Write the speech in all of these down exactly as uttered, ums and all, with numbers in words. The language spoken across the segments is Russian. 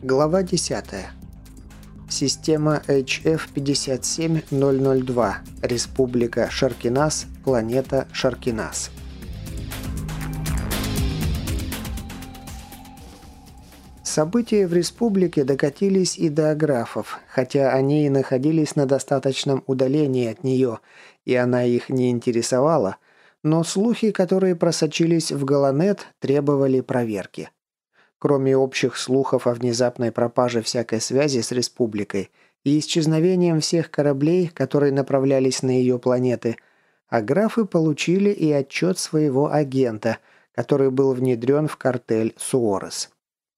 Глава десятая. Система эйч эф пятьдесят семь ноль ноль два. Республика Шаркинас. Планета Шаркинас. События в республике докатились и до аграфов, хотя они и находились на достаточном удалении от нее, и она их не интересовала, но слухи, которые просочились в Галанет, требовали проверки. Кроме общих слухов о внезапной пропаже всякой связи с республикой и исчезновением всех кораблей, которые направлялись на ее планеты, аграфы получили и отчет своего агента, который был внедрен в картель Суорес.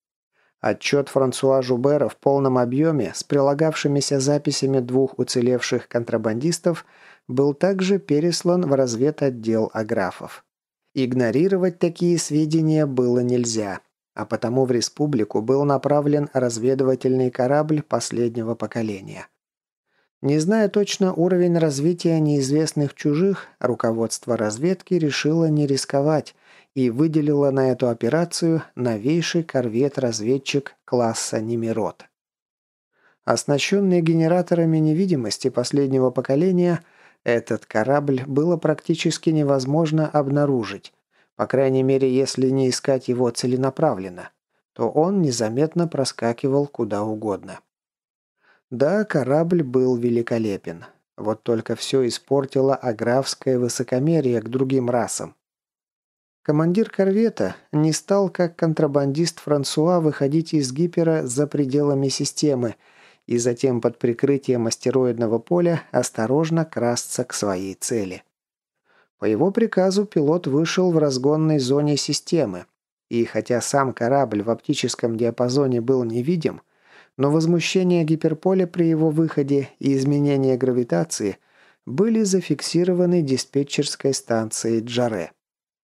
Отчет Франсуа Жубера в полном объеме с прилагавшимися записями двух уцелевших контрабандистов был также переслан в разведотдел аграфов. Игнорировать такие сведения было нельзя. А потому в республику был направлен разведывательный корабль последнего поколения. Не зная точно уровень развития неизвестных чужих, руководство разведки решило не рисковать и выделило на эту операцию новейший корвет-разведчик класса Немирот. Оснащенный генераторами невидимости последнего поколения, этот корабль было практически невозможно обнаружить. По крайней мере, если не искать его целенаправленно, то он незаметно проскакивал куда угодно. Да, корабль был великолепен. Вот только все испортило аграфское высокомерие к другим расам. Командир корвета не стал, как контрабандист Франсуа, выходить из гипера за пределами системы и затем под прикрытием астероидного поля осторожно красться к своей цели. По его приказу пилот вышел в разгонной зоне системы, и хотя сам корабль в оптическом диапазоне был невидим, но возмущение гиперполя при его выходе и изменение гравитации были зафиксированы диспетчерской станцией Джаре.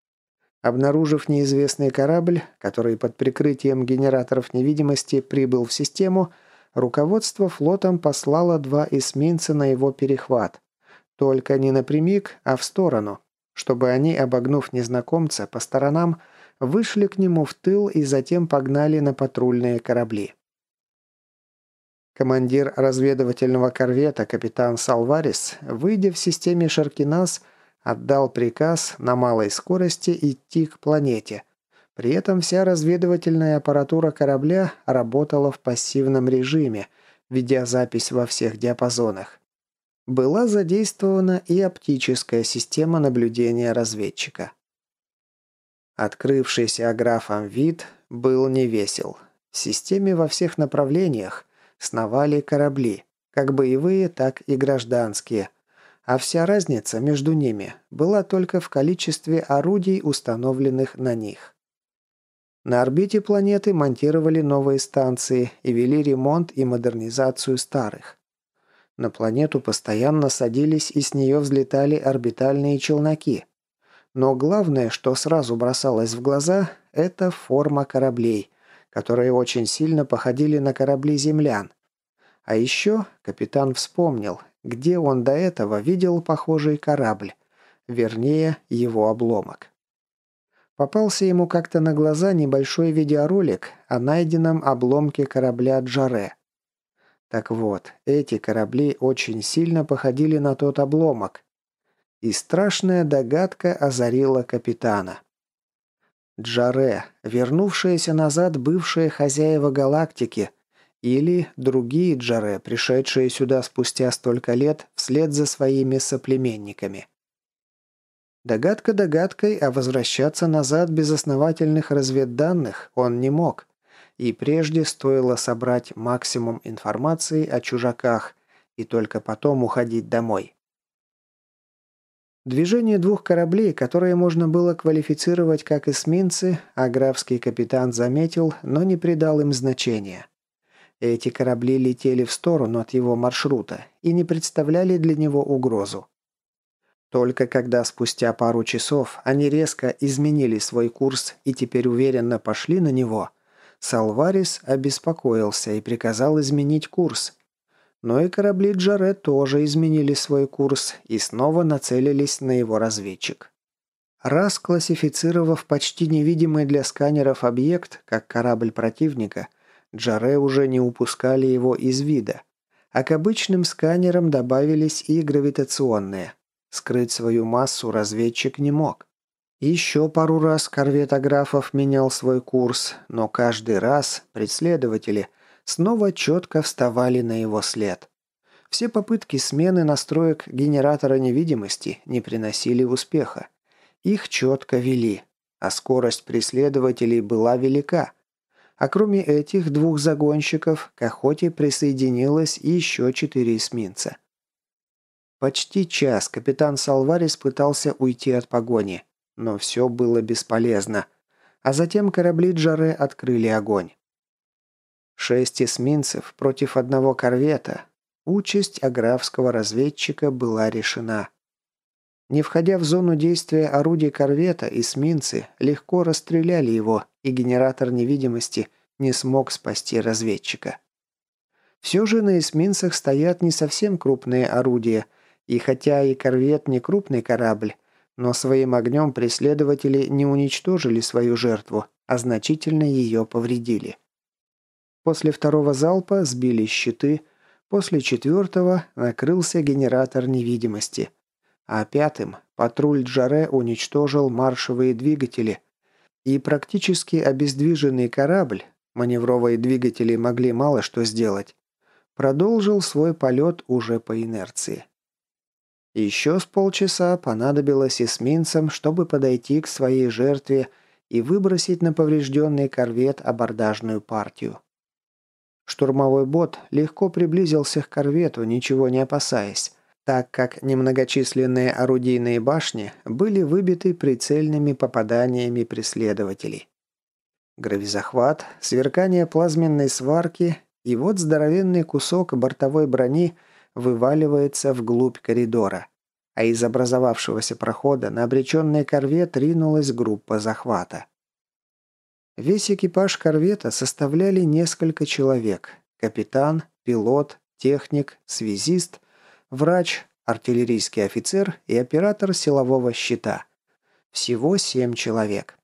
Обнаружив неизвестный корабль, который под прикрытием генераторов невидимости прибыл в систему, руководство флотом послало два эсминца на его перехват, только не напрямик, а в сторону, чтобы они, обогнув незнакомца по сторонам, вышли к нему в тыл и затем погнали на патрульные корабли. Командир разведывательного корвета капитан Салварис, выйдя в системе Шаркинас, отдал приказ на малой скорости идти к планете. При этом вся разведывательная аппаратура корабля работала в пассивном режиме, ведя запись во всех диапазонах. Была задействована и оптическая система наблюдения разведчика. Открывшийся аграфом вид был невесел. В системе во всех направлениях сновали корабли, как боевые, так и гражданские, а вся разница между ними была только в количестве орудий, установленных на них. На орбите планеты монтировали новые станции и вели ремонт и модернизацию старых. На планету постоянно садились и с нее взлетали орбитальные челноки. Но главное, что сразу бросалось в глаза, это форма кораблей, которые очень сильно походили на корабли землян. А еще капитан вспомнил, где он до этого видел похожий корабль, вернее, его обломок. Попался ему как-то на глаза небольшой видеоролик о найденном обломке корабля Джаре. Так вот, эти корабли очень сильно походили на тот обломок. И страшная догадка озарила капитана. Джаре, вернувшиеся назад бывшие хозяева галактики, или другие Джаре, пришедшие сюда спустя столько лет вслед за своими соплеменниками. Догадка догадкой, а возвращаться назад без основательных разведданных он не мог. И прежде стоило собрать максимум информации о чужаках и только потом уходить домой. Движение двух кораблей, которые можно было квалифицировать как эсминцы, аграфский капитан заметил, но не придал им значения. Эти корабли летели в сторону от его маршрута и не представляли для него угрозу. Только когда спустя пару часов они резко изменили свой курс и теперь уверенно пошли на него, Салварис обеспокоился и приказал изменить курс. Но и корабли Джаре тоже изменили свой курс и снова нацелились на его разведчик. Раз классифицировав почти невидимый для сканеров объект как корабль противника, Джаре уже не упускали его из вида. А к обычным сканерам добавились и гравитационные. Скрыть свою массу разведчик не мог. Еще пару раз корвет Аграфов менял свой курс, но каждый раз преследователи снова четко вставали на его след. Все попытки смены настроек генератора невидимости не приносили успеха. Их четко вели, а скорость преследователей была велика. А кроме этих двух загонщиков, к охоте присоединилось еще четыре эсминца. Почти час капитан Салварис пытался уйти от погони, но все было бесполезно. А затем корабли Джаре открыли огонь. Шесть эсминцев против одного корвета. Участь аграфского разведчика была решена. Не входя в зону действия орудий корвета, эсминцы легко расстреляли его, и генератор невидимости не смог спасти разведчика. Все же на эсминцах стоят не совсем крупные орудия, и хотя и корвет не крупный корабль, но своим огнем преследователи не уничтожили свою жертву, а значительно ее повредили. После второго залпа сбили щиты, после четвертого накрылся генератор невидимости, а пятым патруль Джаре уничтожил маршевые двигатели, и практически обездвиженный корабль, маневровые двигатели могли мало что сделать, продолжил свой полет уже по инерции. Еще с полчаса понадобилось эсминцам, чтобы подойти к своей жертве и выбросить на поврежденный корвет абордажную партию. Штурмовой бот легко приблизился к корвету, ничего не опасаясь, так как немногочисленные орудийные башни были выбиты прицельными попаданиями преследователей. Гравизахват, сверкание плазменной сварки, и вот здоровенный кусок бортовой брони вываливается вглубь коридора, а из образовавшегося прохода на обреченный корвет ринулась группа захвата. Весь экипаж корвета составляли несколько человек – капитан, пилот, техник, связист, врач, артиллерийский офицер и оператор силового щита. Всего семь человек.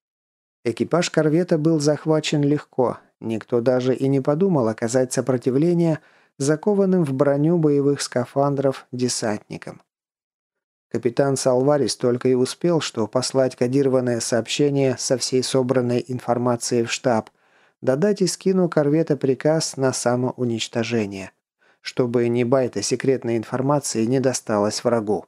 Экипаж корвета был захвачен легко, никто даже и не подумал оказать сопротивление закованным в броню боевых скафандров десантникам. Капитан Салварис только и успел, что послать кодированное сообщение со всей собранной информацией в штаб, додать Искину корвета приказ на самоуничтожение, чтобы ни байта секретной информации не досталось врагу.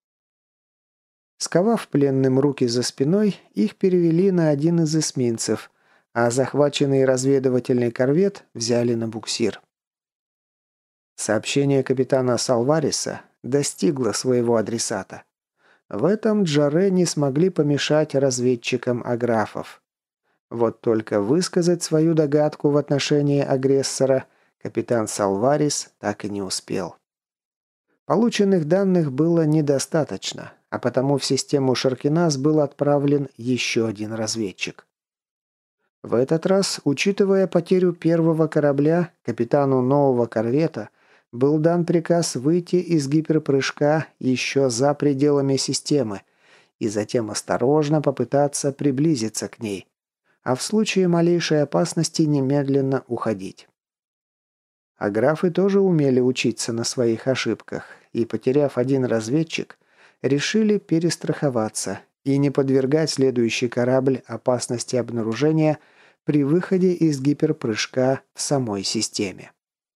Сковав пленным руки за спиной, их перевели на один из эсминцев, а захваченный разведывательный корвет взяли на буксир. Сообщение капитана Салвариса достигло своего адресата. В этом Джаре не смогли помешать разведчикам Аграфов. Вот только высказать свою догадку в отношении агрессора капитан Салварис так и не успел. Полученных данных было недостаточно, а потому в систему Шаркинас был отправлен еще один разведчик. В этот раз, учитывая потерю первого корабля, капитану нового корвета был дан приказ выйти из гиперпрыжка еще за пределами системы и затем осторожно попытаться приблизиться к ней, а в случае малейшей опасности немедленно уходить. А графы тоже умели учиться на своих ошибках и, потеряв один разведчик, решили перестраховаться и не подвергать следующий корабль опасности обнаружения при выходе из гиперпрыжка в самой системе.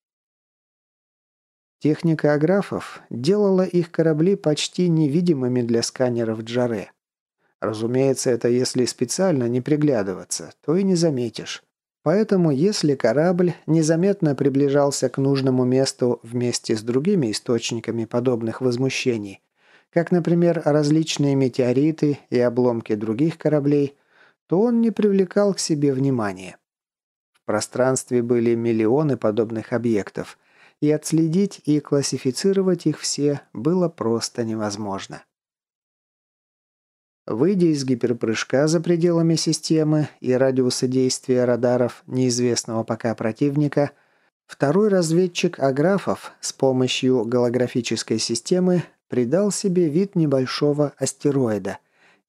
Техника аграфов делала их корабли почти невидимыми для сканеров Джаре. Разумеется, это если специально не приглядываться, то и не заметишь. Поэтому, если корабль незаметно приближался к нужному месту вместе с другими источниками подобных возмущений, как, например, различные метеориты и обломки других кораблей, то он не привлекал к себе внимания. В пространстве были миллионы подобных объектов, и отследить и классифицировать их все было просто невозможно. Выйдя из гиперпрыжка за пределами системы и радиуса действия радаров неизвестного пока противника, второй разведчик Аграфов с помощью голографической системы придал себе вид небольшого астероида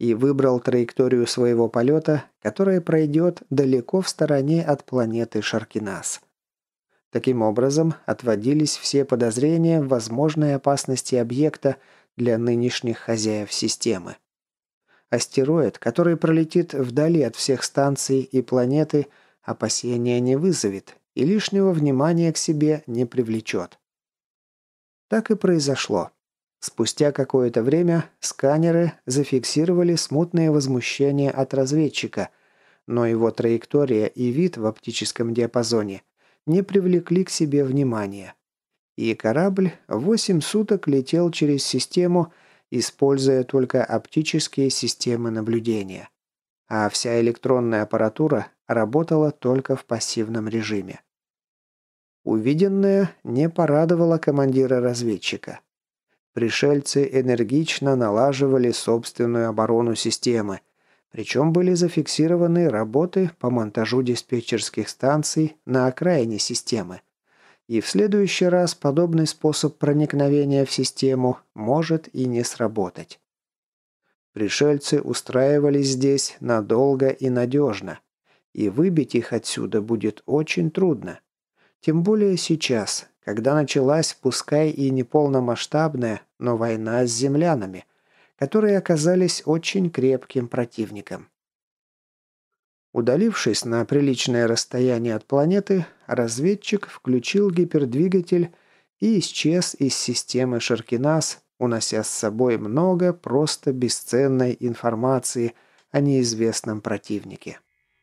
и выбрал траекторию своего полета, которая пройдет далеко в стороне от планеты Шаркинас. Таким образом, отводились все подозрения в возможной опасности объекта для нынешних хозяев системы. Астероид, который пролетит вдали от всех станций и планеты, опасения не вызовет и лишнего внимания к себе не привлечет. Так и произошло. Спустя какое-то время сканеры зафиксировали смутное возмущение от разведчика, но его траектория и вид в оптическом диапазоне не привлекли к себе внимания. И корабль восемь суток летел через систему, используя только оптические системы наблюдения. А вся электронная аппаратура работала только в пассивном режиме. Увиденное не порадовало командира разведчика. Пришельцы энергично налаживали собственную оборону системы, причем были зафиксированы работы по монтажу диспетчерских станций на окраине системы. И в следующий раз подобный способ проникновения в систему может и не сработать. Пришельцы устраивались здесь надолго и надежно, и выбить их отсюда будет очень трудно. Тем более сейчас, когда началась, пускай и не полномасштабная, но война с землянами, которые оказались очень крепким противником. Удалившись на приличное расстояние от планеты, разведчик включил гипердвигатель и исчез из системы Шаркинас, унося с собой много просто бесценной информации о неизвестном противнике.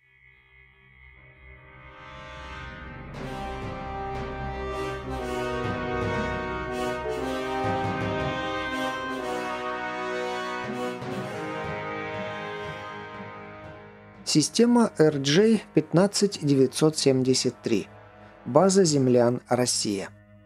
Система эр джей пятнадцать девятьсот семьдесят три. База землян, Россия.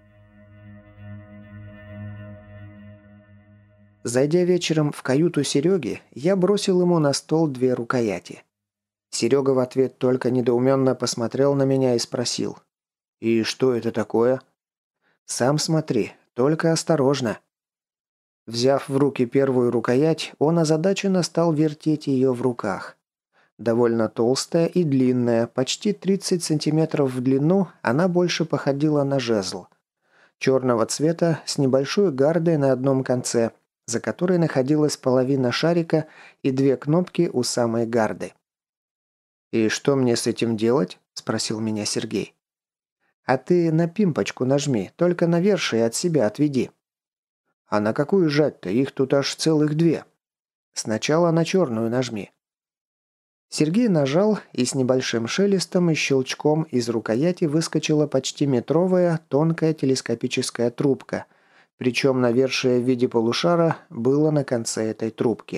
Зайдя вечером в каюту Сереги, я бросил ему на стол две рукояти. Серега в ответ только недоуменно посмотрел на меня и спросил: «И что это такое?» «Сам смотри, только осторожно». Взяв в руки первую рукоять, он озадаченно стал вертеть ее в руках. Довольно толстая и длинная, почти тридцать сантиметров в длину, она больше походила на жезл. Черного цвета, с небольшой гардой на одном конце, за которой находилась половина шарика и две кнопки у самой гарды. «И что мне с этим делать?» – спросил меня Сергей. «А ты на пимпочку нажми, только навершие от себя отведи». «А на какую жать-то? Их тут аж целых две». «Сначала на черную нажми». Сергей нажал, и с небольшим шелестом и щелчком из рукояти выскочила почти метровая тонкая телескопическая трубка, причем навершие в виде полушара было на конце этой трубки.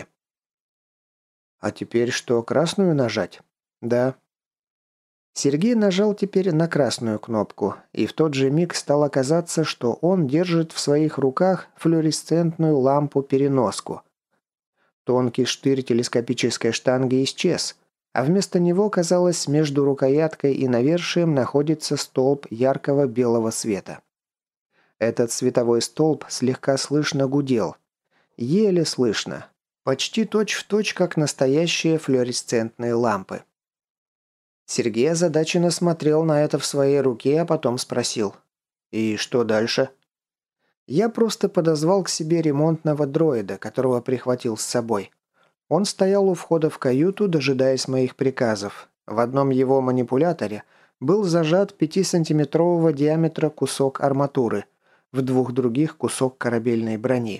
«А теперь что, красную нажать?» «Да». Сергей нажал теперь на красную кнопку, и в тот же миг стало казаться, что он держит в своих руках флуоресцентную лампу-переноску. Тонкий штырь телескопической штанги исчез, а вместо него, казалось, между рукояткой и навершием находится столб яркого белого света. Этот световой столб слегка слышно гудел. Еле слышно. Почти точь-в-точь, как настоящие флуоресцентные лампы. Сергей озадаченно смотрел на это в своей руке, а потом спросил: «И что дальше?» Я просто подозвал к себе ремонтного дроида, которого прихватил с собой. Он стоял у входа в каюту, дожидаясь моих приказов. В одном его манипуляторе был зажат пятисантиметрового диаметра кусок арматуры, в двух других кусок корабельной брони.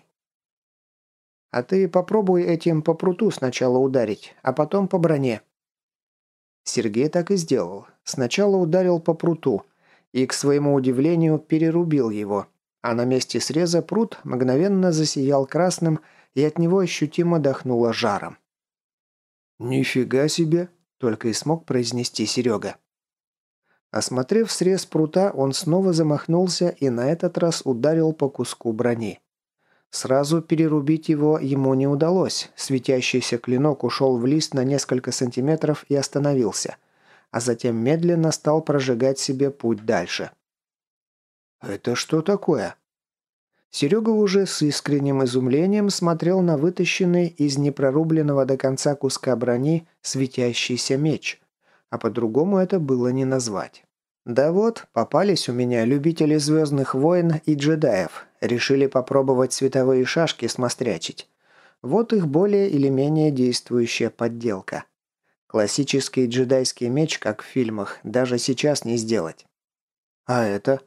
«А ты попробуй этим по пруту сначала ударить, а потом по броне». Сергей так и сделал. Сначала ударил по пруту и, к своему удивлению, перерубил его, а на месте среза прут мгновенно засиял красным, и от него ощутимо дохнуло жаром. «Нифига себе!» – только и смог произнести Серега. Осмотрев срез прута, он снова замахнулся и на этот раз ударил по куску брони. Сразу перерубить его ему не удалось, светящийся клинок ушел в лист на несколько сантиметров и остановился, а затем медленно стал прожигать себе путь дальше. «Это что такое?» Серега уже с искренним изумлением смотрел на вытащенный из непрорубленного до конца куска брони светящийся меч. А по-другому это было не назвать. Да вот, попались у меня любители «Звездных войн» и джедаев. Решили попробовать световые шашки смострячить. Вот их более или менее действующая подделка. Классический джедайский меч, как в фильмах, даже сейчас не сделать. А это?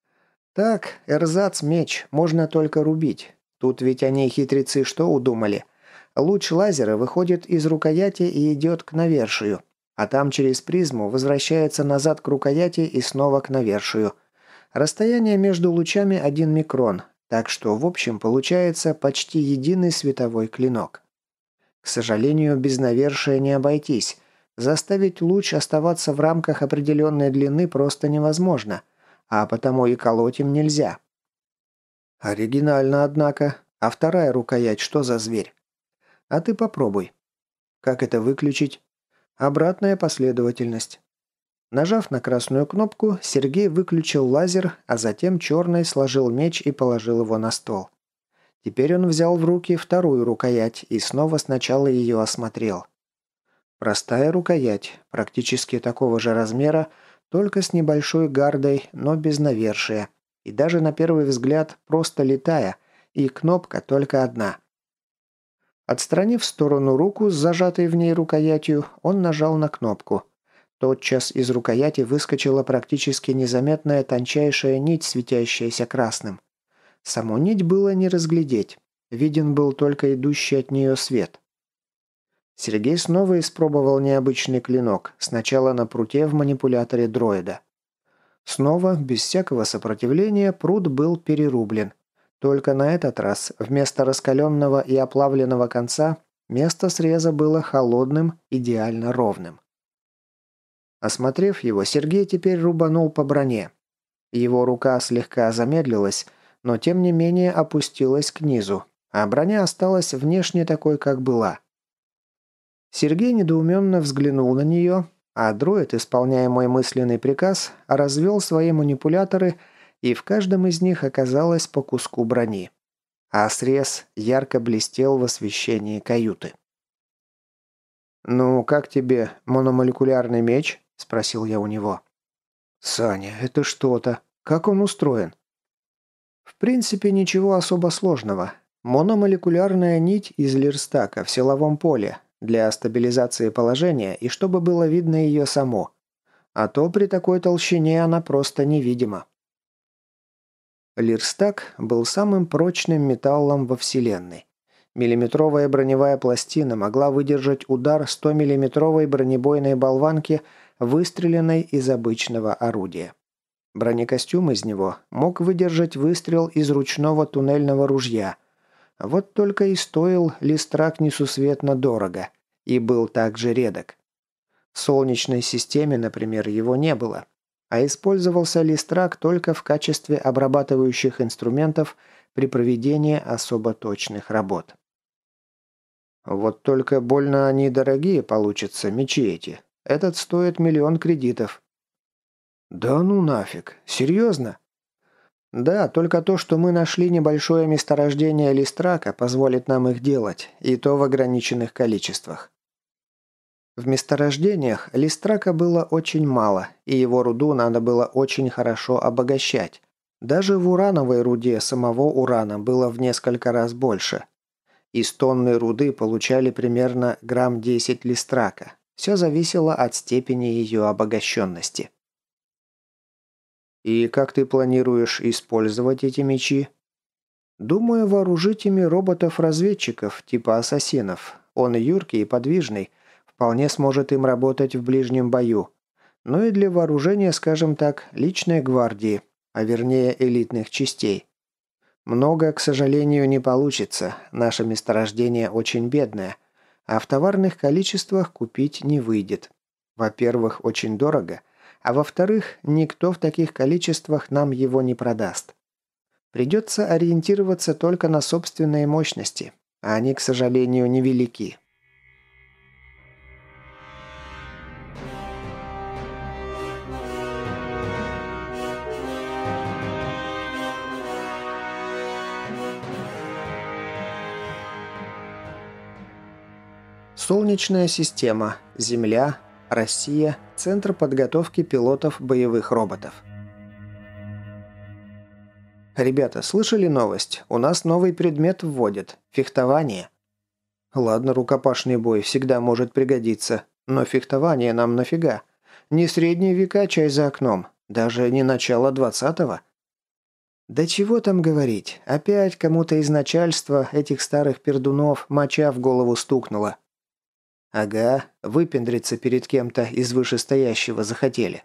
Так, эрзац-меч, можно только рубить. Тут ведь они, хитрецы, что удумали? Луч лазера выходит из рукояти и идет к навершию, а там через призму возвращается назад к рукояти и снова к навершию. Расстояние между лучами один микрон, так что в общем получается почти единый световой клинок. К сожалению, без навершия не обойтись. Заставить луч оставаться в рамках определенной длины просто невозможно, а потому и колоть им нельзя. Оригинально, однако. А вторая рукоять что за зверь? А ты попробуй. Как это выключить? Обратная последовательность. Нажав на красную кнопку, Сергей выключил лазер, а затем черный сложил меч и положил его на стол. Теперь он взял в руки вторую рукоять и снова сначала ее осмотрел. Простая рукоять, практически такого же размера, только с небольшой гардой, но без навершия. И даже на первый взгляд просто летая, и кнопка только одна. Отстранив в сторону руку с зажатой в ней рукоятью, он нажал на кнопку. Тотчас из рукояти выскочила практически незаметная тончайшая нить, светящаяся красным. Саму нить было не разглядеть. Виден был только идущий от нее свет. Сергей снова испробовал необычный клинок, сначала на пруте в манипуляторе дроида. Снова, без всякого сопротивления, прут был перерублен. Только на этот раз вместо раскаленного и оплавленного конца место среза было холодным, идеально ровным. Осмотрев его, Сергей теперь рубанул по броне. Его рука слегка замедлилась, но тем не менее опустилась к низу, а броня осталась внешне такой, как была. Сергей недоуменно взглянул на нее, а дроид, исполняя мой мысленный приказ, развел свои манипуляторы, и в каждом из них оказалось по куску брони. А срез ярко блестел в освещении каюты. «Ну, как тебе мономолекулярный меч?» – спросил я у него. «Саня, это что-то. Как он устроен?» В принципе, ничего особо сложного. Мономолекулярная нить из лирстака в силовом поле для стабилизации положения и чтобы было видно ее само. А то при такой толщине она просто невидима. Лирстак был самым прочным металлом во Вселенной. Миллиметровая броневая пластина могла выдержать удар сто-миллиметровой бронебойной болванки, выстреленной из обычного орудия. Бронекостюм из него мог выдержать выстрел из ручного туннельного ружья. Вот только и стоил листрак несусветно дорого и был также редок. В Солнечной системе, например, его не было, а использовался листрак только в качестве обрабатывающих инструментов при проведении особо точных работ. Вот только больно они дорогие получатся, мечи эти. Этот стоит миллион кредитов. «Да ну нафиг! Серьезно?» «Да, только то, что мы нашли небольшое месторождение листрака, позволит нам их делать, и то в ограниченных количествах». В месторождениях листрака было очень мало, и его руду надо было очень хорошо обогащать. Даже в урановой руде самого урана было в несколько раз больше. Из тонны руды получали примерно грамм десять листрака. Все зависело от степени ее обогащенности. «И как ты планируешь использовать эти мечи?» «Думаю, вооружить ими роботов-разведчиков, типа ассасинов. Он юркий и подвижный, вполне сможет им работать в ближнем бою. Ну и для вооружения, скажем так, личной гвардии, а вернее элитных частей. Много, к сожалению, не получится, наше месторождение очень бедное, а в товарных количествах купить не выйдет. Во-первых, очень дорого, а во-вторых, никто в таких количествах нам его не продаст. Придется ориентироваться только на собственные мощности, а они, к сожалению, невелики». Солнечная система, Земля, Россия, Центр подготовки пилотов боевых роботов. Ребята, слышали новость? У нас новый предмет вводят. Фехтование. Ладно, рукопашный бой всегда может пригодиться. Но фехтование нам нафига? Не средние века, чай за окном. Даже не начало двадцатого. Да чего там говорить. Опять кому-то из начальства этих старых пердунов моча в голову стукнула. Ага, выпендриться перед кем-то из вышестоящего захотели.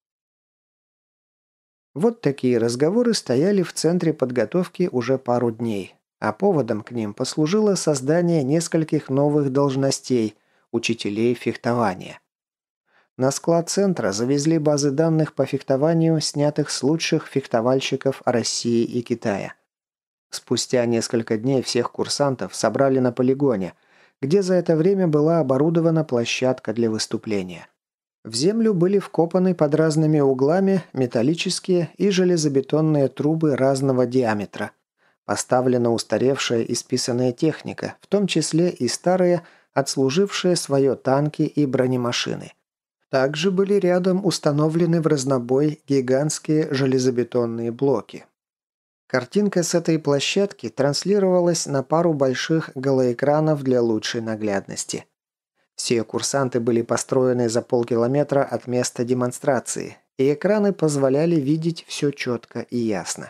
Вот такие разговоры стояли в центре подготовки уже пару дней, а поводом к ним послужило создание нескольких новых должностей – учителей фехтования. На склад центра завезли базы данных по фехтованию, снятых с лучших фехтовальщиков России и Китая. Спустя несколько дней всех курсантов собрали на полигоне, где за это время была оборудована площадка для выступления. В землю были вкопаны под разными углами металлические и железобетонные трубы разного диаметра. Поставлена устаревшая и списанная техника, в том числе и старые, отслужившие свое танки и бронемашины. Также были рядом установлены в разнобой гигантские железобетонные блоки. Картинка с этой площадки транслировалась на пару больших голоэкранов для лучшей наглядности. Все курсанты были построены за полкилометра от места демонстрации, и экраны позволяли видеть все четко и ясно.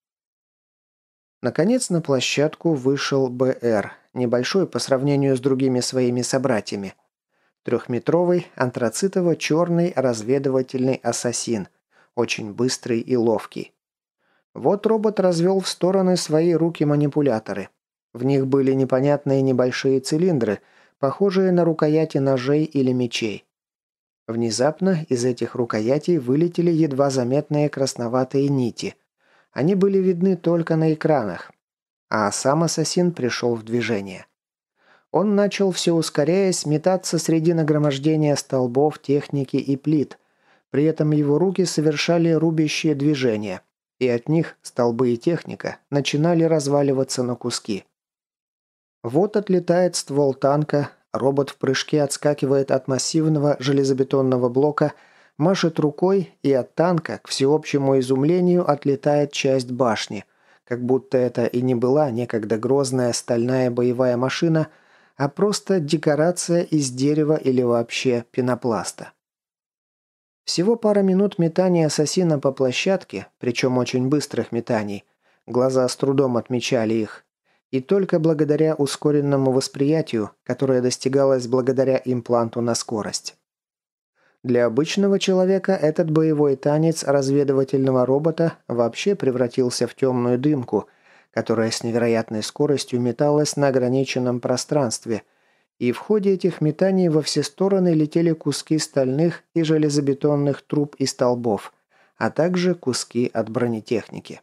Наконец на площадку вышел БР, небольшой по сравнению с другими своими собратьями. Трехметровый антрацитово-черный разведывательный ассасин, очень быстрый и ловкий. Вот робот развел в стороны свои руки-манипуляторы. В них были непонятные небольшие цилиндры, похожие на рукояти ножей или мечей. Внезапно из этих рукоятей вылетели едва заметные красноватые нити. Они были видны только на экранах. А сам ассасин пришел в движение. Он начал, все ускоряясь, метаться среди нагромождения столбов, техники и плит. При этом его руки совершали рубящие движения, и от них столбы и техника начинали разваливаться на куски. Вот отлетает ствол танка, робот в прыжке отскакивает от массивного железобетонного блока, машет рукой, и от танка, к всеобщему изумлению, отлетает часть башни, как будто это и не была некогда грозная стальная боевая машина, а просто декорация из дерева или вообще пенопласта. Всего пара минут метания ассасина по площадке, причем очень быстрых метаний, глаза с трудом отмечали их, и только благодаря ускоренному восприятию, которое достигалось благодаря импланту на скорость. Для обычного человека этот боевой танец разведывательного робота вообще превратился в темную дымку, которая с невероятной скоростью металась на ограниченном пространстве, и в ходе этих метаний во все стороны летели куски стальных и железобетонных труб и столбов, а также куски от бронетехники.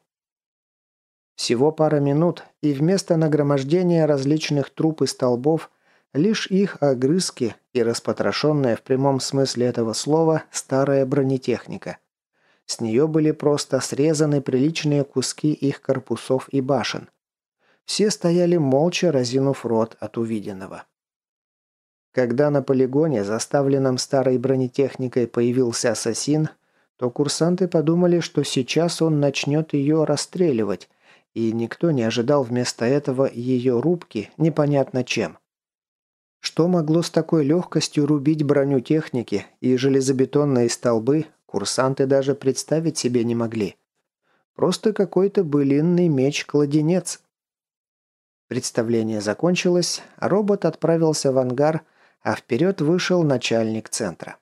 Всего пара минут, и вместо нагромождения различных труб и столбов лишь их огрызки и распотрошенная в прямом смысле этого слова старая бронетехника. С нее были просто срезаны приличные куски их корпусов и башен. Все стояли молча, разинув рот от увиденного. Когда на полигоне, заставленном старой бронетехникой, появился ассасин, то курсанты подумали, что сейчас он начнет ее расстреливать, и никто не ожидал вместо этого ее рубки непонятно чем. Что могло с такой легкостью рубить броню техники и железобетонные столбы, курсанты даже представить себе не могли. Просто какой-то былинный меч-кладенец. Представление закончилось, а робот отправился в ангар, а вперед вышел начальник центра.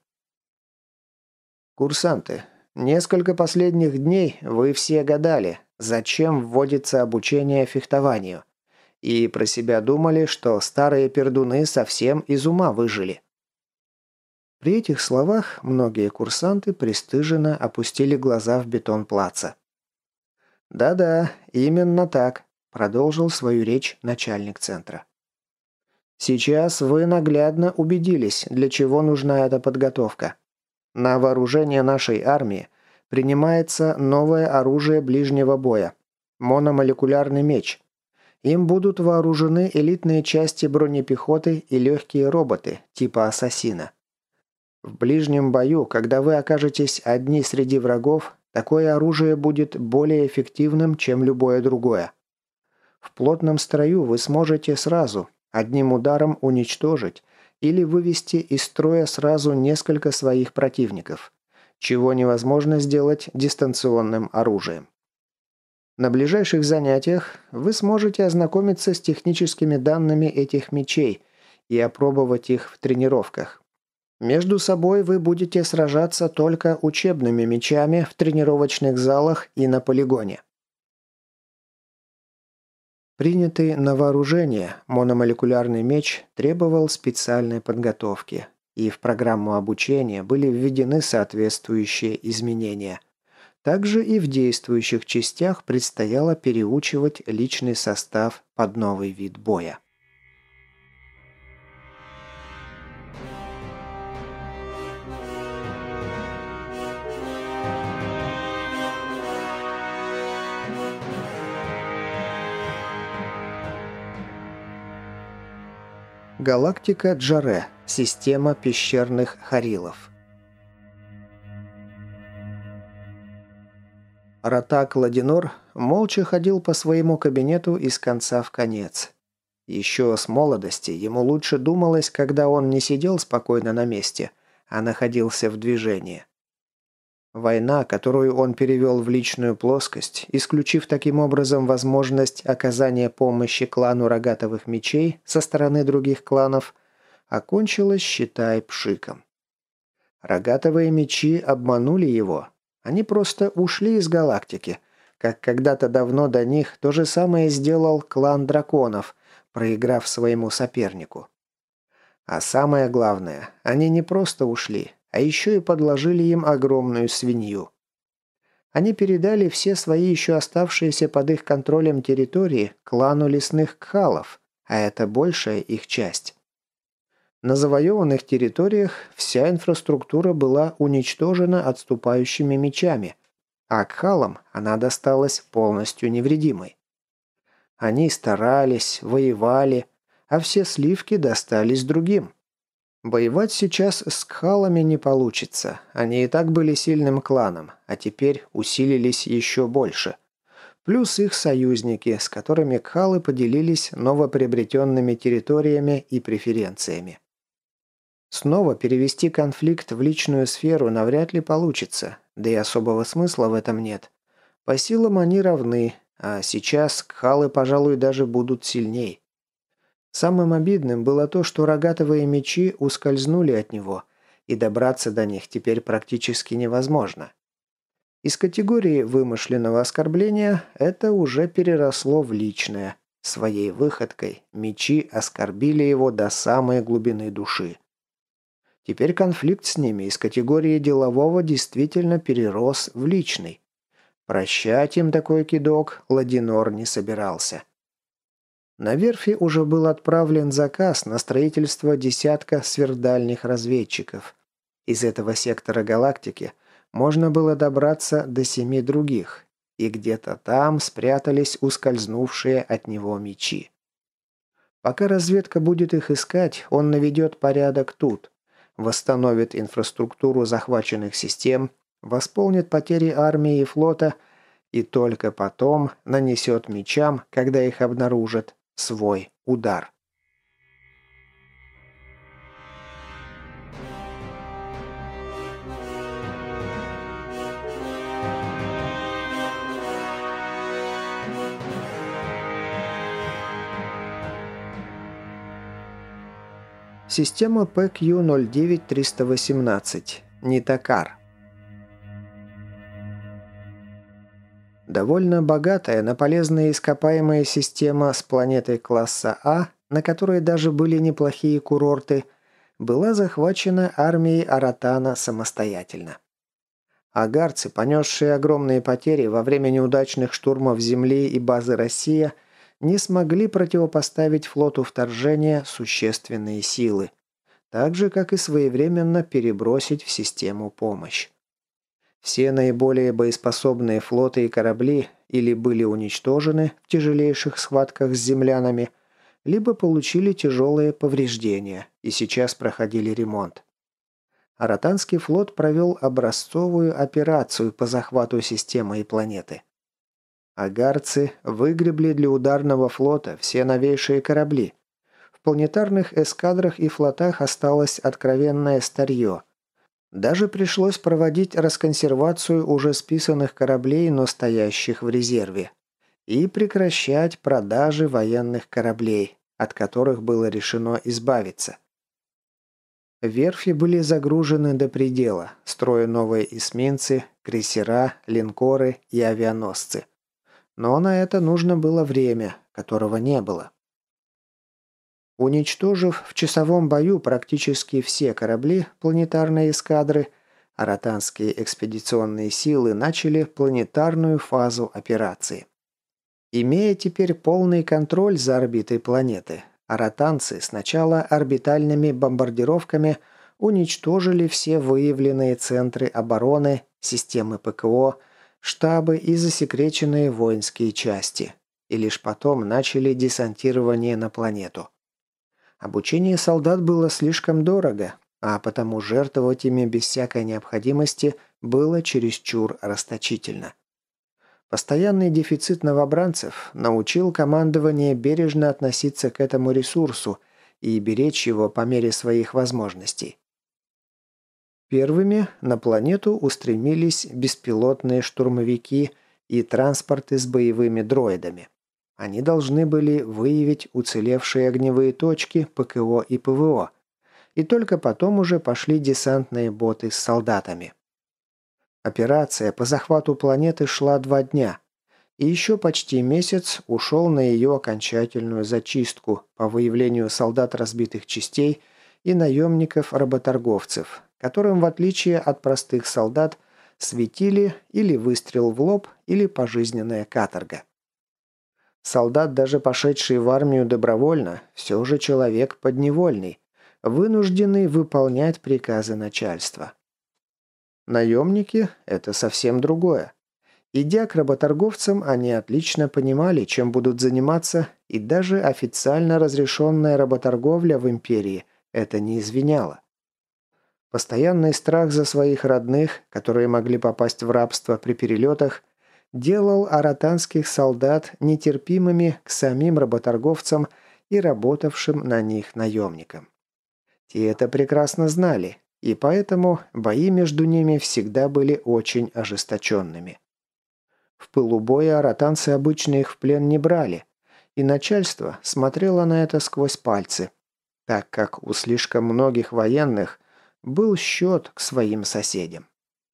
«Курсанты, несколько последних дней вы все гадали, зачем вводится обучение фехтованию, и про себя думали, что старые пердуны совсем из ума выжили». При этих словах многие курсанты пристыженно опустили глаза в бетон плаца. «Да-да, именно так», – продолжил свою речь начальник центра. «Сейчас вы наглядно убедились, для чего нужна эта подготовка. На вооружение нашей армии принимается новое оружие ближнего боя – мономолекулярный меч. Им будут вооружены элитные части бронепехоты и легкие роботы, типа «Ассасина». В ближнем бою, когда вы окажетесь одни среди врагов, такое оружие будет более эффективным, чем любое другое. В плотном строю вы сможете сразу, одним ударом уничтожить или вывести из строя сразу несколько своих противников, чего невозможно сделать дистанционным оружием. На ближайших занятиях вы сможете ознакомиться с техническими данными этих мечей и опробовать их в тренировках. Между собой вы будете сражаться только учебными мечами в тренировочных залах и на полигоне. Принятый на вооружение мономолекулярный меч требовал специальной подготовки, и в программу обучения были введены соответствующие изменения. Также и в действующих частях предстояло переучивать личный состав под новый вид боя. Галактика Джаре. Система пещерных Харилов. Ратак Ладинор молча ходил по своему кабинету из конца в конец. Еще с молодости ему лучше думалось, когда он не сидел спокойно на месте, а находился в движении. Война, которую он перевел в личную плоскость, исключив таким образом возможность оказания помощи клану Рогатовых Мечей со стороны других кланов, окончилась, считай, пшиком. Рогатовые Мечи обманули его. Они просто ушли из галактики, как когда-то давно до них то же самое сделал клан Драконов, проиграв своему сопернику. А самое главное, они не просто ушли, а еще и подложили им огромную свинью. Они передали все свои еще оставшиеся под их контролем территории клану лесных кхалов, а это большая их часть. На завоеванных территориях вся инфраструктура была уничтожена отступающими мечами, а кхалам она досталась полностью невредимой. Они старались, воевали, а все сливки достались другим. Воевать сейчас с кхалами не получится. Они и так были сильным кланом, а теперь усилились еще больше. Плюс их союзники, с которыми кхалы поделились новоприобретенными территориями и преференциями. Снова перевести конфликт в личную сферу навряд ли получится, да и особого смысла в этом нет. По силам они равны, а сейчас кхалы, пожалуй, даже будут сильней. Самым обидным было то, что рогатовые мечи ускользнули от него, и добраться до них теперь практически невозможно. Из категории вымышленного оскорбления это уже переросло в личное. Своей выходкой мечи оскорбили его до самой глубины души. Теперь конфликт с ними из категории делового действительно перерос в личный. Прощать им такой кидок Ладинор не собирался. На верфи уже был отправлен заказ на строительство десятка сверхдальних разведчиков. Из этого сектора галактики можно было добраться до семи других, и где-то там спрятались ускользнувшие от него мечи. Пока разведка будет их искать, он наведет порядок тут, восстановит инфраструктуру захваченных систем, восполнит потери армии и флота, и только потом нанесет мечам, когда их обнаружат, свой удар. Система пэ кью ноль девять триста восемнадцать. Нитакар. Довольно богатая на полезные ископаемые система с планетой класса А, на которой даже были неплохие курорты, была захвачена армией Аратана самостоятельно. Агарцы, понесшие огромные потери во время неудачных штурмов Земли и базы «Россия», не смогли противопоставить флоту вторжения существенные силы, так же, как и своевременно перебросить в систему помощь. Все наиболее боеспособные флоты и корабли или были уничтожены в тяжелейших схватках с землянами, либо получили тяжелые повреждения и сейчас проходили ремонт. Аратанский флот провел образцовую операцию по захвату системы и планеты. Агарцы выгребли для ударного флота все новейшие корабли. В планетарных эскадрах и флотах осталось откровенное старье. Даже пришлось проводить расконсервацию уже списанных кораблей, но стоящих в резерве. И прекращать продажи военных кораблей, от которых было решено избавиться. Верфи были загружены до предела, строя новые эсминцы, крейсера, линкоры и авианосцы. Но на это нужно было время, которого не было. Уничтожив в часовом бою практически все корабли планетарной эскадры, аратанские экспедиционные силы начали планетарную фазу операции. Имея теперь полный контроль за орбитой планеты, аратанцы сначала орбитальными бомбардировками уничтожили все выявленные центры обороны, системы ПКО, штабы и засекреченные воинские части, и лишь потом начали десантирование на планету. Обучение солдат было слишком дорого, а потому жертвовать ими без всякой необходимости было чересчур расточительно. Постоянный дефицит новобранцев научил командование бережно относиться к этому ресурсу и беречь его по мере своих возможностей. Первыми на планету устремились беспилотные штурмовики и транспорты с боевыми дроидами. Они должны были выявить уцелевшие огневые точки ПКО и ПВО, и только потом уже пошли десантные боты с солдатами. Операция по захвату планеты шла два дня, и еще почти месяц ушел на ее окончательную зачистку по выявлению солдат разбитых частей и наемников-работорговцев, которым, в отличие от простых солдат, светили или выстрел в лоб, или пожизненная каторга. Солдат, даже пошедший в армию добровольно, все же человек подневольный, вынужденный выполнять приказы начальства. Наемники – это совсем другое. Идя к работорговцам, они отлично понимали, чем будут заниматься, и даже официально разрешенная работорговля в империи это не извиняло. Постоянный страх за своих родных, которые могли попасть в рабство при перелетах, делал аратанских солдат нетерпимыми к самим работорговцам и работавшим на них наемникам. Те это прекрасно знали, и поэтому бои между ними всегда были очень ожесточенными. В пылу боя аратанцы обычно их в плен не брали, и начальство смотрело на это сквозь пальцы, так как у слишком многих военных был счет к своим соседям.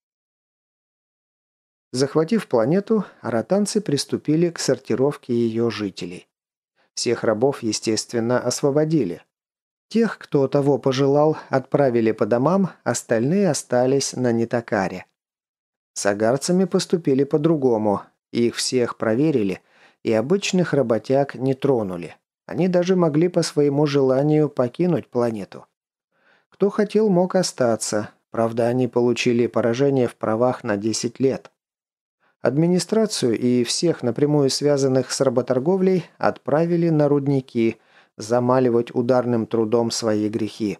Захватив планету, аратанцы приступили к сортировке ее жителей. Всех рабов, естественно, освободили. Тех, кто того пожелал, отправили по домам, остальные остались на Нитакаре. С агарцами поступили по-другому. Их всех проверили, и обычных работяг не тронули. Они даже могли по своему желанию покинуть планету. Кто хотел, мог остаться. Правда, они получили поражение в правах на десять лет. Администрацию и всех напрямую связанных с работорговлей отправили на рудники, замаливать ударным трудом свои грехи.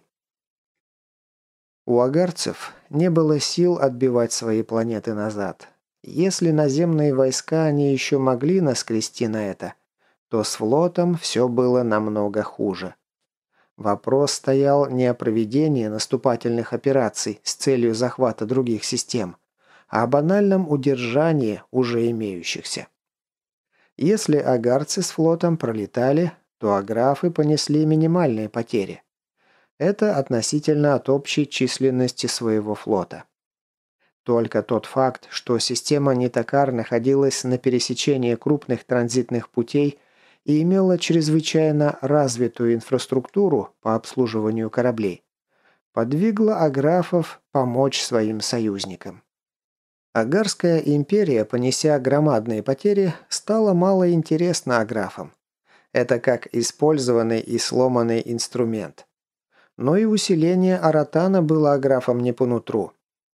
У агарцев не было сил отбивать свои планеты назад. Если наземные войска они еще могли наскрести на это, то с флотом все было намного хуже. Вопрос стоял не о проведении наступательных операций с целью захвата других систем, а о банальном удержании уже имеющихся. Если агарцы с флотом пролетали, то аграфы понесли минимальные потери. Это относительно от общей численности своего флота. Только тот факт, что система Нитакар находилась на пересечении крупных транзитных путей и имела чрезвычайно развитую инфраструктуру по обслуживанию кораблей, подвигло аграфов помочь своим союзникам. Агарская империя, понеся громадные потери, стала мало интересна аграфам. Это как использованный и сломанный инструмент. Но и усиление Аратана было аграфам не по нутру.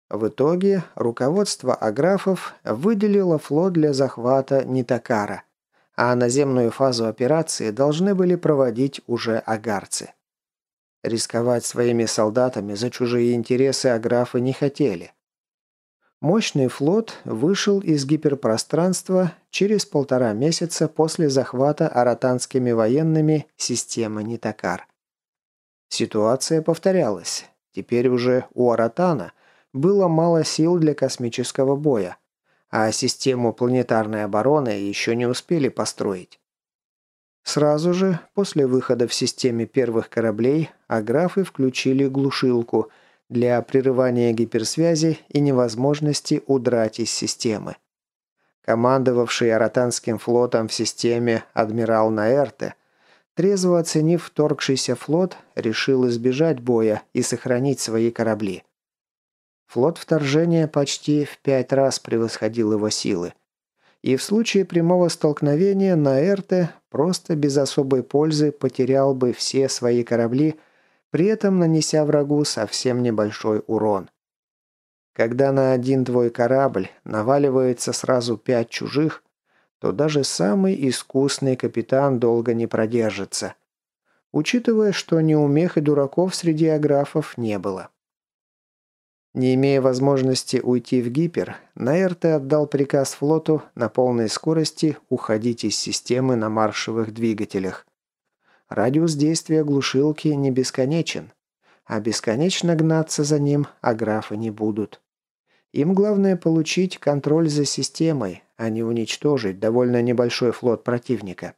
В итоге руководство аграфов выделило флот для захвата Нитакара, а наземную фазу операции должны были проводить уже агарцы. Рисковать своими солдатами за чужие интересы аграфы не хотели. Мощный флот вышел из гиперпространства через полтора месяца после захвата аратанскими военными системы Нитакар. Ситуация повторялась. Теперь уже у Аратана было мало сил для космического боя, а систему планетарной обороны еще не успели построить. Сразу же, после выхода в системе первых кораблей, аграфы включили глушилку для прерывания гиперсвязи и невозможности удрать из системы. Командовавший Аратанским флотом в системе адмирал Наэрте, трезво оценив вторгшийся флот, решил избежать боя и сохранить свои корабли. Флот вторжения почти в пять раз превосходил его силы. И в случае прямого столкновения Наэрте просто без особой пользы потерял бы все свои корабли, при этом нанеся врагу совсем небольшой урон. Когда на один твой корабль наваливается сразу пять чужих, то даже самый искусный капитан долго не продержится, учитывая, что неумех и дураков среди аграфов не было. Не имея возможности уйти в гипер, Наэрте отдал приказ флоту на полной скорости уходить из системы на маршевых двигателях. Радиус действия глушилки не бесконечен, а бесконечно гнаться за ним аграфы не будут. Им главное получить контроль за системой, а не уничтожить довольно небольшой флот противника.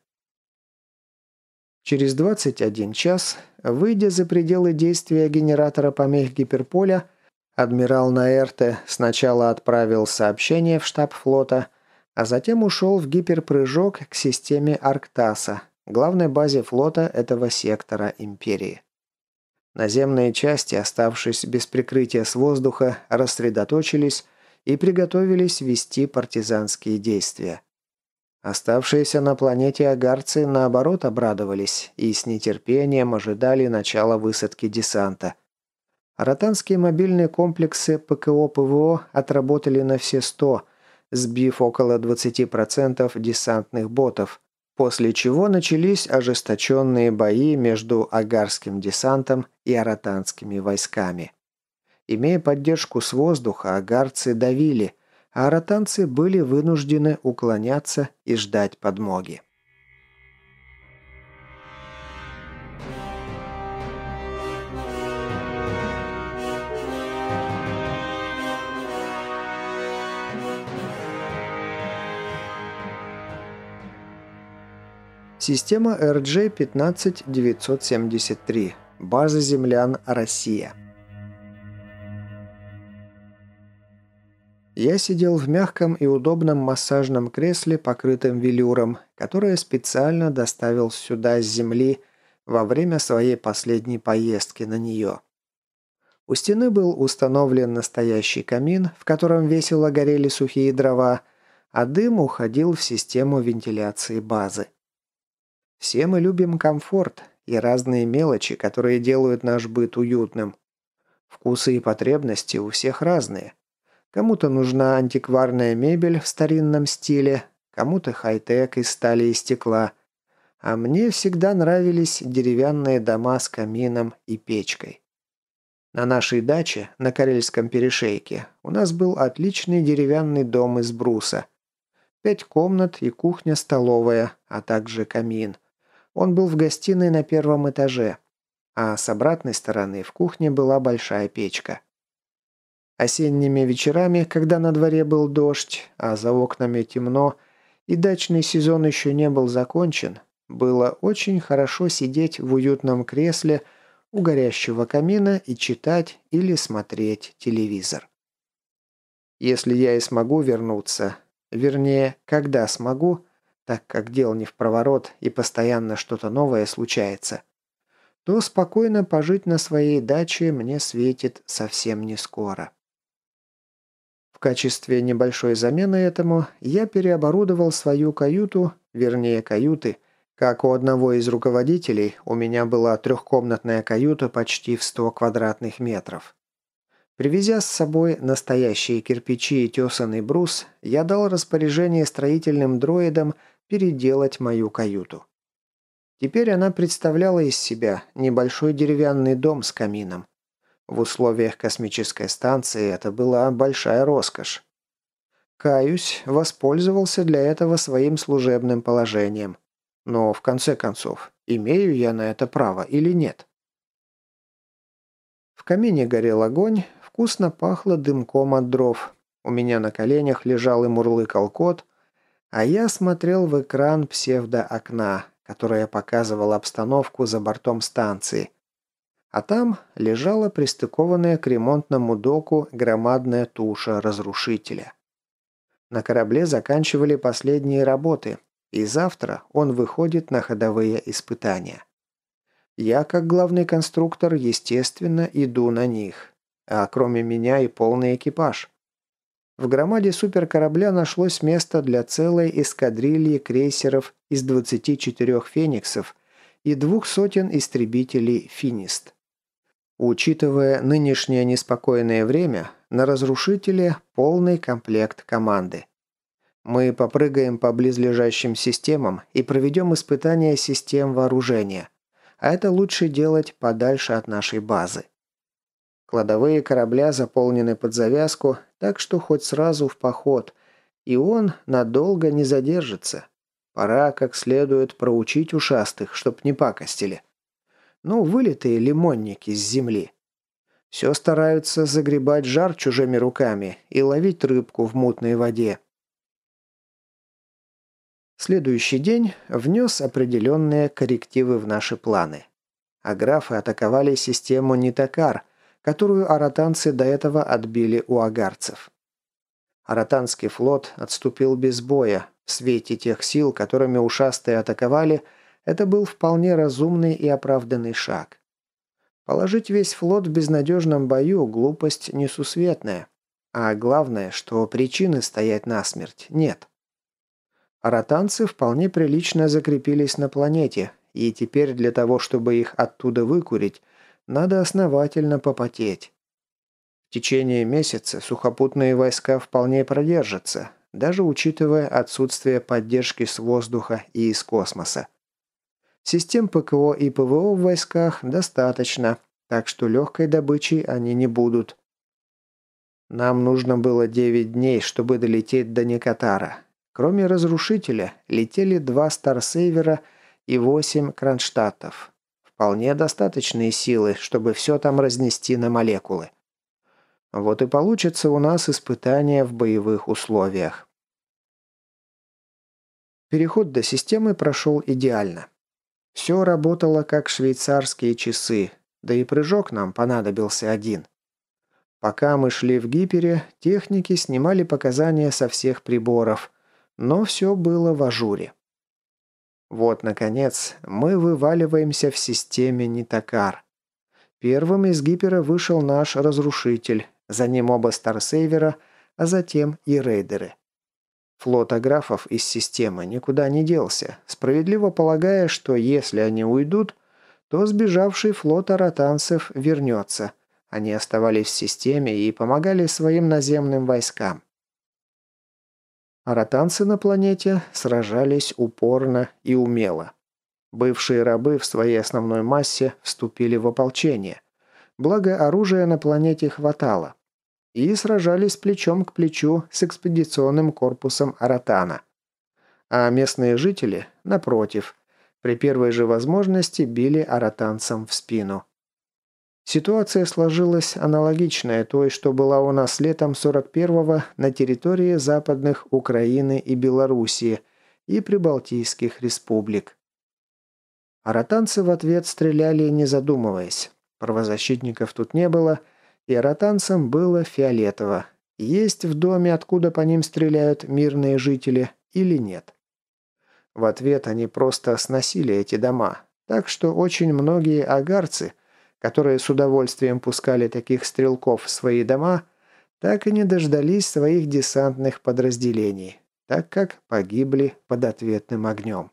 Через двадцать один час, выйдя за пределы действия генератора помех гиперполя, адмирал Наэрте сначала отправил сообщение в штаб флота, а затем ушел в гиперпрыжок к системе Арктаса, главной базе флота этого сектора Империи. Наземные части, оставшись без прикрытия с воздуха, рассредоточились и приготовились вести партизанские действия. Оставшиеся на планете агарцы, наоборот, обрадовались и с нетерпением ожидали начала высадки десанта. Аратанские мобильные комплексы ПКО-ПВО отработали на все сто, сбив около двадцати процентов десантных ботов, после чего начались ожесточенные бои между агарским десантом и аратанскими войсками. Имея поддержку с воздуха, агарцы давили, а аратанцы были вынуждены уклоняться и ждать подмоги. Система эр джей пятнадцать девятьсот семьдесят три. База землян «Россия». Я сидел в мягком и удобном массажном кресле, покрытом велюром, которое специально доставил сюда с Земли во время своей последней поездки на нее. У стены был установлен настоящий камин, в котором весело горели сухие дрова, а дым уходил в систему вентиляции базы. Все мы любим комфорт и разные мелочи, которые делают наш быт уютным. Вкусы и потребности у всех разные. Кому-то нужна антикварная мебель в старинном стиле, кому-то хай-тек из стали и стекла. А мне всегда нравились деревянные дома с камином и печкой. На нашей даче, на Карельском перешейке, у нас был отличный деревянный дом из бруса. Пять комнат и кухня-столовая, а также камин. Он был в гостиной на первом этаже, а с обратной стороны в кухне была большая печка. Осенними вечерами, когда на дворе был дождь, а за окнами темно, и дачный сезон еще не был закончен, было очень хорошо сидеть в уютном кресле у горящего камина и читать или смотреть телевизор. Если я и смогу вернуться, вернее, когда смогу, так как дел не впроворот и постоянно что-то новое случается, то спокойно пожить на своей даче мне светит совсем не скоро. В качестве небольшой замены этому я переоборудовал свою каюту, вернее каюты, как у одного из руководителей у меня была трехкомнатная каюта почти в сто квадратных метров. Привезя с собой настоящие кирпичи и тесаный брус, я дал распоряжение строительным дроидам переделать мою каюту. Теперь она представляла из себя небольшой деревянный дом с камином. В условиях космической станции это была большая роскошь. Каюсь, воспользовался для этого своим служебным положением. Но, в конце концов, имею я на это право или нет? В камине горел огонь, вкусно пахло дымком от дров. У меня на коленях лежал и мурлыкал кот, а я смотрел в экран псевдоокна, которое показывало обстановку за бортом станции. А там лежала пристыкованная к ремонтному доку громадная туша разрушителя. На корабле заканчивали последние работы, и завтра он выходит на ходовые испытания. Я, как главный конструктор, естественно, иду на них. А кроме меня и полный экипаж. В громаде суперкорабля нашлось место для целой эскадрильи крейсеров из двадцати четырёх «Фениксов» и двух сотен истребителей «Финист». Учитывая нынешнее неспокойное время, на разрушителе полный комплект команды. Мы попрыгаем по близлежащим системам и проведем испытания систем вооружения. А это лучше делать подальше от нашей базы. Кладовые корабля заполнены под завязку, так что хоть сразу в поход, и он надолго не задержится. Пора как следует проучить ушастых, чтоб не пакостили. Ну, вылитые лимонники с земли. Все стараются загребать жар чужими руками и ловить рыбку в мутной воде. Следующий день внес определенные коррективы в наши планы. Аграфы атаковали систему Нитакар, которую аратанцы до этого отбили у агарцев. Аратанский флот отступил без боя. В свете тех сил, которыми ушастые атаковали, это был вполне разумный и оправданный шаг. Положить весь флот в безнадежном бою – глупость несусветная. А главное, что причины стоять насмерть нет. Аратанцы вполне прилично закрепились на планете, и теперь для того, чтобы их оттуда выкурить, надо основательно попотеть. В течение месяца сухопутные войска вполне продержатся, даже учитывая отсутствие поддержки с воздуха и из космоса. Систем ПКО и ПВО в войсках достаточно, так что легкой добычей они не будут. Нам нужно было девять дней, чтобы долететь до Никатара. Кроме разрушителя, летели два Старсейвера и восемь Кронштадтов. Вполне достаточные силы, чтобы все там разнести на молекулы. Вот и получится у нас испытание в боевых условиях. Переход до системы прошел идеально. Все работало как швейцарские часы, да и прыжок нам понадобился один. Пока мы шли в гипере, техники снимали показания со всех приборов, но все было в ажуре. Вот, наконец, мы вываливаемся в системе Нитакар. Первым из гипера вышел наш разрушитель, за ним оба Старсейвера, а затем и рейдеры. Флот аграфов из системы никуда не делся, справедливо полагая, что если они уйдут, то сбежавший флот аратанцев вернется. Они оставались в системе и помогали своим наземным войскам. Аратанцы на планете сражались упорно и умело. Бывшие рабы в своей основной массе вступили в ополчение. Благо оружия на планете хватало. И сражались плечом к плечу с экспедиционным корпусом Аратана. А местные жители, напротив, при первой же возможности били аратанцам в спину. Ситуация сложилась аналогичная той, что была у нас летом сорок первого на территории западных Украины и Белоруссии и прибалтийских республик. Аратанцы в ответ стреляли, не задумываясь. Правозащитников тут не было, и аратанцам было фиолетово, есть в доме, откуда по ним стреляют мирные жители, или нет. В ответ они просто сносили эти дома, так что очень многие агарцы, которые с удовольствием пускали таких стрелков в свои дома, так и не дождались своих десантных подразделений, так как погибли под ответным огнем.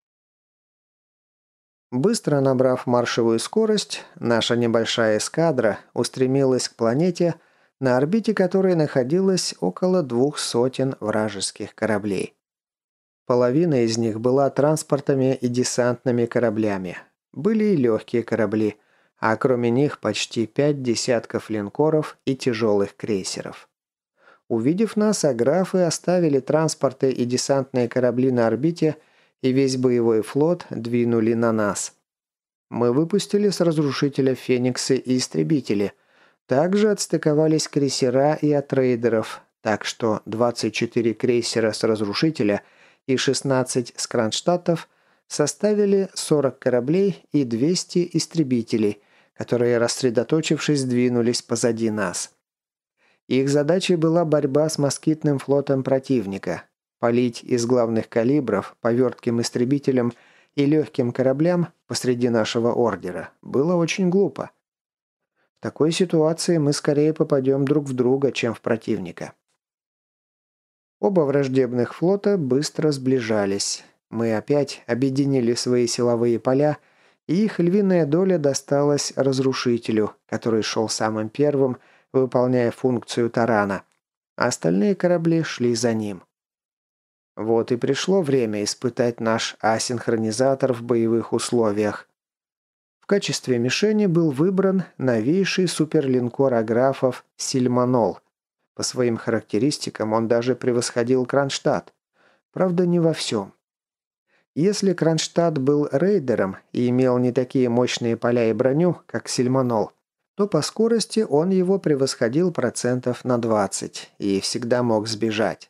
Быстро набрав маршевую скорость, наша небольшая эскадра устремилась к планете, на орбите которой находилось около двух сотен вражеских кораблей. Половина из них была транспортами и десантными кораблями. Были и легкие корабли, а кроме них почти пять десятков линкоров и тяжелых крейсеров. Увидев нас, аграфы оставили транспорты и десантные корабли на орбите, и весь боевой флот двинули на нас. Мы выпустили с разрушителя «Фениксы» и истребители. Также отстыковались крейсера и от рейдеров, так что двадцать четыре крейсера с разрушителя и шестнадцать с кронштадтов составили сорок кораблей и двести истребителей, которые, рассредоточившись, двинулись позади нас. Их задачей была борьба с москитным флотом противника. Палить из главных калибров по вертким истребителям и легким кораблям посреди нашего ордера было очень глупо. В такой ситуации мы скорее попадем друг в друга, чем в противника. Оба враждебных флота быстро сближались. Мы опять объединили свои силовые поля, и их львиная доля досталась разрушителю, который шел самым первым, выполняя функцию тарана, а остальные корабли шли за ним. Вот и пришло время испытать наш асинхронизатор в боевых условиях. В качестве мишени был выбран новейший суперлинкор аграфов «Сильманол». По своим характеристикам он даже превосходил Кронштадт. Правда, не во всем. Если Кронштадт был рейдером и имел не такие мощные поля и броню, как Сильманол, то по скорости он его превосходил процентов на двадцать и всегда мог сбежать.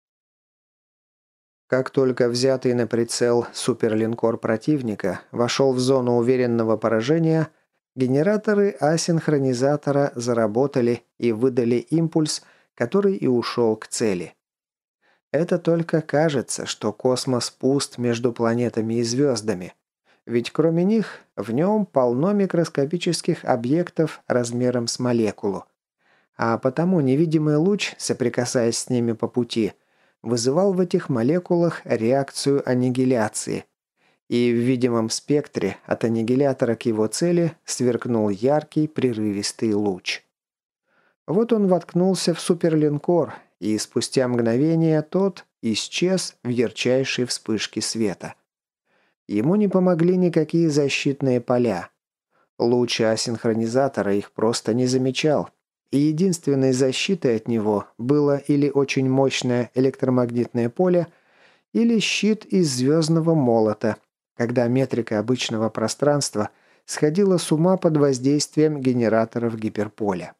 Как только взятый на прицел суперлинкор противника вошел в зону уверенного поражения, генераторы асинхронизатора заработали и выдали импульс, который и ушел к цели. Это только кажется, что космос пуст между планетами и звездами, ведь кроме них в нем полно микроскопических объектов размером с молекулу, а потому невидимый луч, соприкасаясь с ними по пути, вызывал в этих молекулах реакцию аннигиляции, и в видимом спектре от аннигилятора к его цели сверкнул яркий прерывистый луч. Вот он воткнулся в суперлинкор, и спустя мгновение тот исчез в ярчайшей вспышке света. Ему не помогли никакие защитные поля. Луч асинхронизатора их просто не замечал, и единственной защитой от него было или очень мощное электромагнитное поле, или щит из звездного молота, когда метрика обычного пространства сходила с ума под воздействием генераторов гиперполя.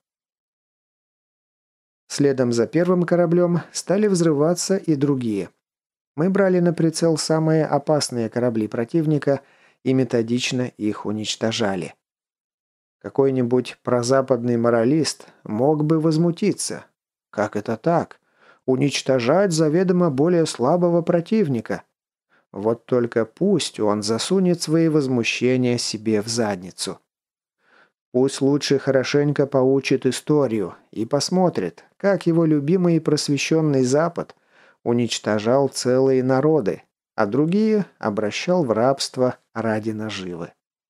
Следом за первым кораблем стали взрываться и другие. Мы брали на прицел самые опасные корабли противника и методично их уничтожали. Какой-нибудь прозападный моралист мог бы возмутиться. Как это так? Уничтожать заведомо более слабого противника. Вот только пусть он засунет свои возмущения себе в задницу. Пусть лучше хорошенько поучит историю и посмотрит, как его любимый и просвещенный Запад уничтожал целые народы, а другие обращал в рабство ради наживы.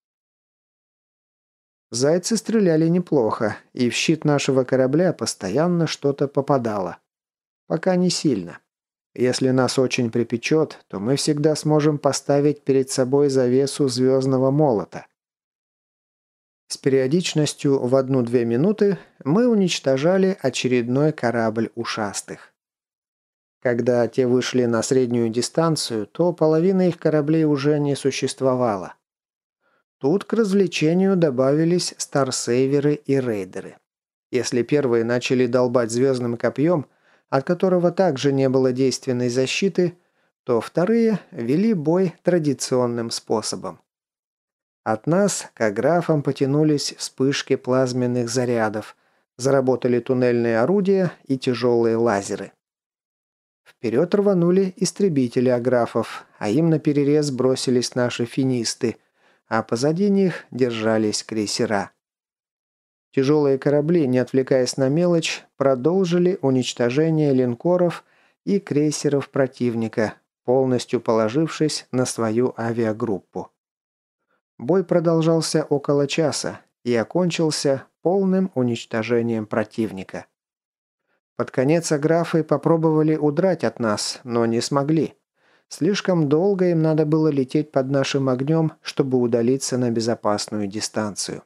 Зайцы стреляли неплохо, и в щит нашего корабля постоянно что-то попадало. Пока не сильно. Если нас очень припечет, то мы всегда сможем поставить перед собой завесу звездного молота. С периодичностью в одну-две минуты мы уничтожали очередной корабль ушастых. Когда те вышли на среднюю дистанцию, то половина их кораблей уже не существовало. Тут к развлечению добавились старсейверы и рейдеры. Если первые начали долбать звездным копьем, от которого также не было действенной защиты, то вторые вели бой традиционным способом. От нас к аграфам потянулись вспышки плазменных зарядов, заработали туннельные орудия и тяжелые лазеры. Вперед рванули истребители аграфов, а им наперерез бросились наши финисты, а позади них держались крейсера. Тяжелые корабли, не отвлекаясь на мелочь, продолжили уничтожение линкоров и крейсеров противника, полностью положившись на свою авиагруппу. Бой продолжался около часа и окончился полным уничтожением противника. Под конец аграфы попробовали удрать от нас, но не смогли. Слишком долго им надо было лететь под нашим огнем, чтобы удалиться на безопасную дистанцию.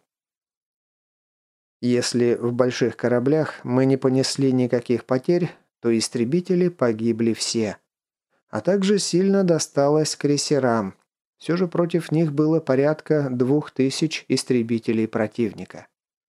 Если в больших кораблях мы не понесли никаких потерь, то истребители погибли все. А также сильно досталось крейсерам. Все же против них было порядка двух тысяч истребителей противника.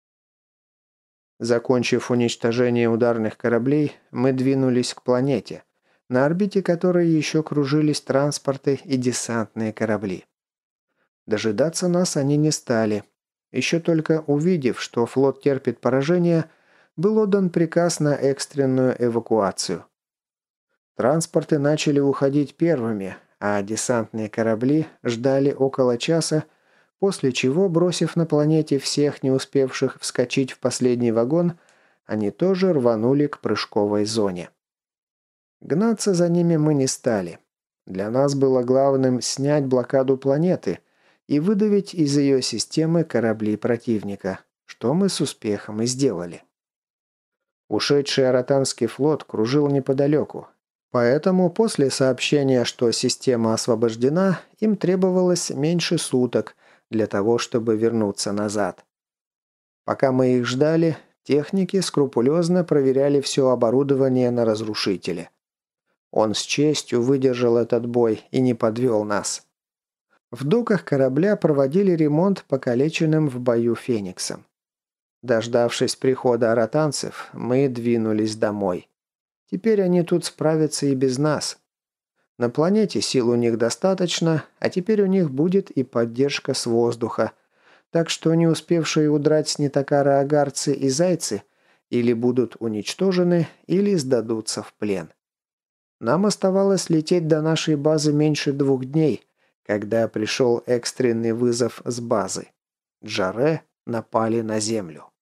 Закончив уничтожение ударных кораблей, мы двинулись к планете, на орбите которой еще кружились транспорты и десантные корабли. Дожидаться нас они не стали. Еще только увидев, что флот терпит поражение, был отдан приказ на экстренную эвакуацию. Транспорты начали уходить первыми, а десантные корабли ждали около часа, после чего, бросив на планете всех не успевших вскочить в последний вагон, они тоже рванули к прыжковой зоне. Гнаться за ними мы не стали. Для нас было главным снять блокаду планеты и выдавить из ее системы корабли противника, что мы с успехом и сделали. Ушедший Аратанский флот кружил неподалеку, поэтому после сообщения, что система освобождена, им требовалось меньше суток для того, чтобы вернуться назад. Пока мы их ждали, техники скрупулезно проверяли все оборудование на разрушителе. Он с честью выдержал этот бой и не подвел нас. В доках корабля проводили ремонт покалеченным в бою фениксом. Дождавшись прихода аратанцев, мы двинулись домой. Теперь они тут справятся и без нас. На планете сил у них достаточно, а теперь у них будет и поддержка с воздуха. Так что не успевшие удрать снитакары-агарцы и зайцы или будут уничтожены, или сдадутся в плен. Нам оставалось лететь до нашей базы меньше двух дней, когда пришел экстренный вызов с базы. Джаре напали на Землю.